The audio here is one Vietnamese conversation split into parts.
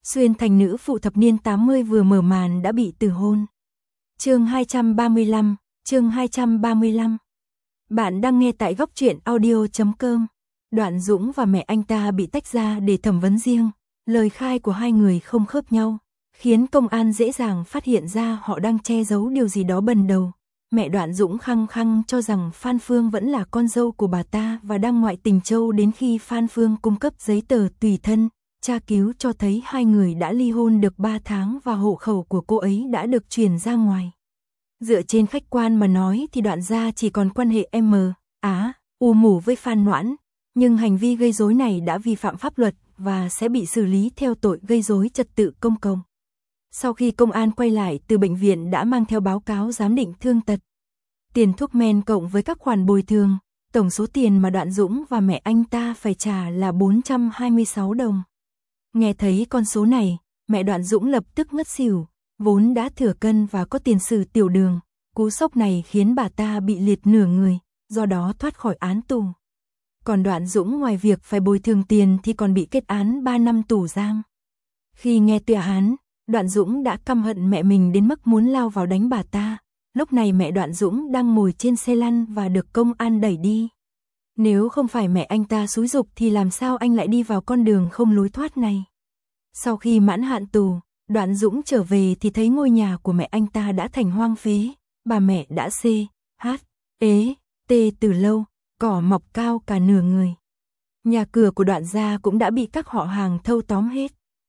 Xuyên thành nữ phụ thập niên 80 vừa mở màn đã bị từ hôn. Chương 235. Bạn đang nghe tại góc truyện audio.com. Đoạn Dũng và mẹ anh ta bị tách ra để thẩm vấn riêng. Lời khai của hai người không khớp nhau, khiến công an dễ dàng phát hiện ra họ đang che giấu điều gì đó bần đầu. Mẹ Đoạn Dũng khăng khăng cho rằng Phan Phương vẫn là con dâu của bà ta và đang ngoại tình Châu, đến khi Phan Phương cung cấp giấy tờ tùy thân. Tra cứu cho thấy hai người đã ly hôn được 3 tháng và hộ khẩu của cô ấy đã được chuyển ra ngoài. Dựa trên khách quan mà nói thì Đoạn gia chỉ còn quan hệ u mủ với Phan Noãn, nhưng hành vi gây rối này đã vi phạm pháp luật và sẽ bị xử lý theo tội gây rối trật tự công cộng. Sau khi công an quay lại từ bệnh viện đã mang theo báo cáo giám định thương tật, tiền thuốc men cộng với các khoản bồi thường, tổng số tiền mà Đoạn Dũng và mẹ anh ta phải trả là 426 đồng. Nghe thấy con số này, mẹ Đoạn Dũng lập tức ngất xỉu, vốn đã thừa cân và có tiền sử tiểu đường. Cú sốc này khiến bà ta bị liệt nửa người, do đó thoát khỏi án tù. Còn Đoạn Dũng ngoài việc phải bồi thường tiền thì còn bị kết án 3 năm tù giam. Khi nghe tuyên án, Đoạn Dũng đã căm hận mẹ mình đến mức muốn lao vào đánh bà ta. Lúc này mẹ Đoạn Dũng đang ngồi trên xe lăn và được công an đẩy đi. Nếu không phải mẹ anh ta xúi giục thì làm sao anh lại đi vào con đường không lối thoát này. Sau khi mãn hạn tù, Đoạn Dũng trở về thì thấy ngôi nhà của mẹ anh ta đã thành hoang phế. Bà mẹ đã từ lâu, cỏ mọc cao cả nửa người. Nhà cửa của Đoạn gia cũng đã bị các họ hàng thâu tóm hết.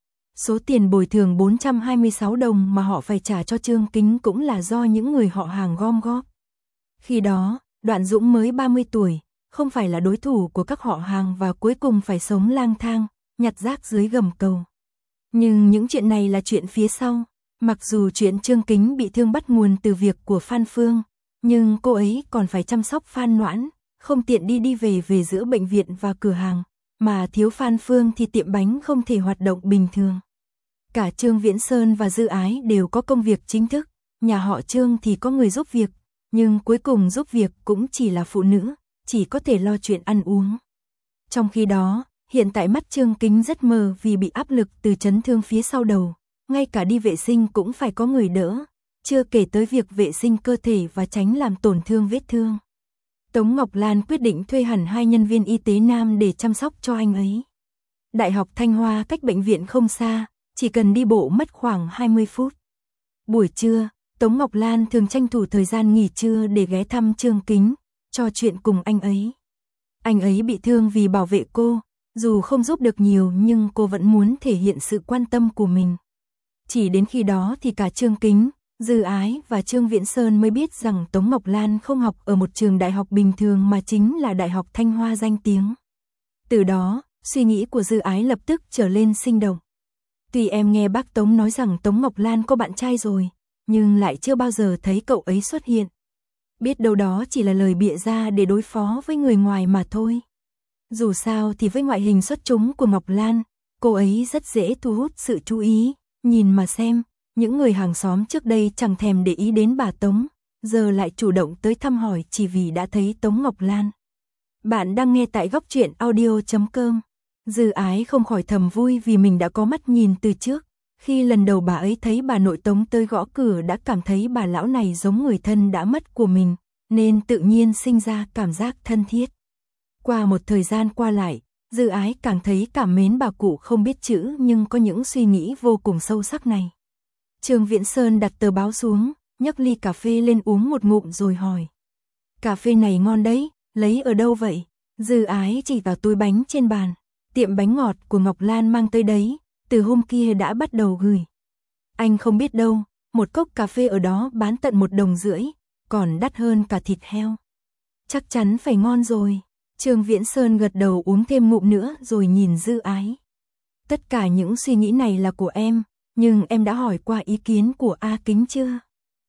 Số tiền bồi thường 426 đồng mà họ phải trả cho Trương Kính cũng là do những người họ hàng gom góp. Khi đó, Đoạn Dũng mới 30 tuổi, không phải là đối thủ của các họ hàng và cuối cùng phải sống lang thang, nhặt rác dưới gầm cầu. Nhưng những chuyện này là chuyện phía sau. Mặc dù chuyện Trương Kính bị thương bắt nguồn từ việc của Phan Phương, nhưng cô ấy còn phải chăm sóc Phan Noãn, không tiện đi về giữa bệnh viện và cửa hàng, mà thiếu Phan Phương thì tiệm bánh không thể hoạt động bình thường. Cả Trương Viễn Sơn và Dư Ái đều có công việc chính thức, nhà họ Trương thì có người giúp việc, nhưng cuối cùng giúp việc cũng chỉ là phụ nữ, chỉ có thể lo chuyện ăn uống. Trong khi đó, hiện tại mắt Trương Kính rất mờ vì bị áp lực từ chấn thương phía sau đầu, ngay cả đi vệ sinh cũng phải có người đỡ, chưa kể tới việc vệ sinh cơ thể và tránh làm tổn thương vết thương. Tống Ngọc Lan quyết định thuê hẳn 2 nhân viên y tế nam để chăm sóc cho anh ấy. Đại học Thanh Hoa cách bệnh viện không xa, chỉ cần đi bộ mất khoảng 20 phút. Buổi trưa, Tống Ngọc Lan thường tranh thủ thời gian nghỉ trưa để ghé thăm Trương Kính, trò chuyện cùng anh ấy. Anh ấy bị thương vì bảo vệ cô, dù không giúp được nhiều nhưng cô vẫn muốn thể hiện sự quan tâm của mình. Chỉ đến khi đó thì cả Trương Kính, Dư Ái và Trương Viễn Sơn mới biết rằng Tống Ngọc Lan không học ở một trường đại học bình thường mà chính là Đại học Thanh Hoa danh tiếng. Từ đó, suy nghĩ của Dư Ái lập tức trở lên sinh động. Tuy em nghe bác Tống nói rằng Tống Ngọc Lan có bạn trai rồi, nhưng lại chưa bao giờ thấy cậu ấy xuất hiện. Biết đâu đó chỉ là lời bịa ra để đối phó với người ngoài mà thôi. Dù sao thì với ngoại hình xuất chúng của Ngọc Lan, cô ấy rất dễ thu hút sự chú ý. Nhìn mà xem, những người hàng xóm trước đây chẳng thèm để ý đến bà Tống, giờ lại chủ động tới thăm hỏi chỉ vì đã thấy Tống Ngọc Lan. Bạn đang nghe tại góc truyện audio.com. Dư Ái không khỏi thầm vui vì mình đã có mắt nhìn từ trước. Khi lần đầu bà ấy thấy bà nội Tống tới gõ cửa đã cảm thấy bà lão này giống người thân đã mất của mình, nên tự nhiên sinh ra cảm giác thân thiết. Qua một thời gian qua lại, Dư Ái càng thấy cảm mến bà cụ không biết chữ nhưng có những suy nghĩ vô cùng sâu sắc này. Trương Viễn Sơn đặt tờ báo xuống, nhấc ly cà phê lên uống một ngụm rồi hỏi. Cà phê này ngon đấy, lấy ở đâu vậy? Dư Ái chỉ vào túi bánh trên bàn. Tiệm bánh ngọt của Ngọc Lan mang tới đấy, từ hôm kia đã bắt đầu gửi. Anh không biết đâu, một cốc cà phê ở đó bán tận 1,5 đồng, còn đắt hơn cả thịt heo. Chắc chắn phải ngon rồi. Trương Viễn Sơn gật đầu uống thêm ngụm nữa rồi nhìn Dư Ái. Tất cả những suy nghĩ này là của em, nhưng em đã hỏi qua ý kiến của A Kính chưa?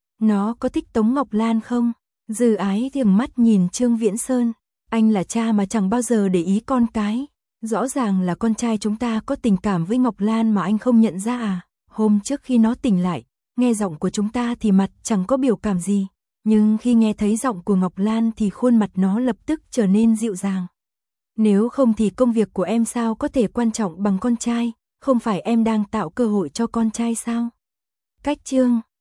Nó có thích Tống Ngọc Lan không? Dư Ái nghiêng mắt nhìn Trương Viễn Sơn. Anh là cha mà chẳng bao giờ để ý con cái. Rõ ràng là con trai chúng ta có tình cảm với Ngọc Lan mà anh không nhận ra à? Hôm trước khi nó tỉnh lại, nghe giọng của chúng ta thì mặt chẳng có biểu cảm gì. Nhưng khi nghe thấy giọng của Ngọc Lan thì khuôn mặt nó lập tức trở nên dịu dàng. Nếu không thì công việc của em sao có thể quan trọng bằng con trai, không phải em đang tạo cơ hội cho con trai sao? Cách chương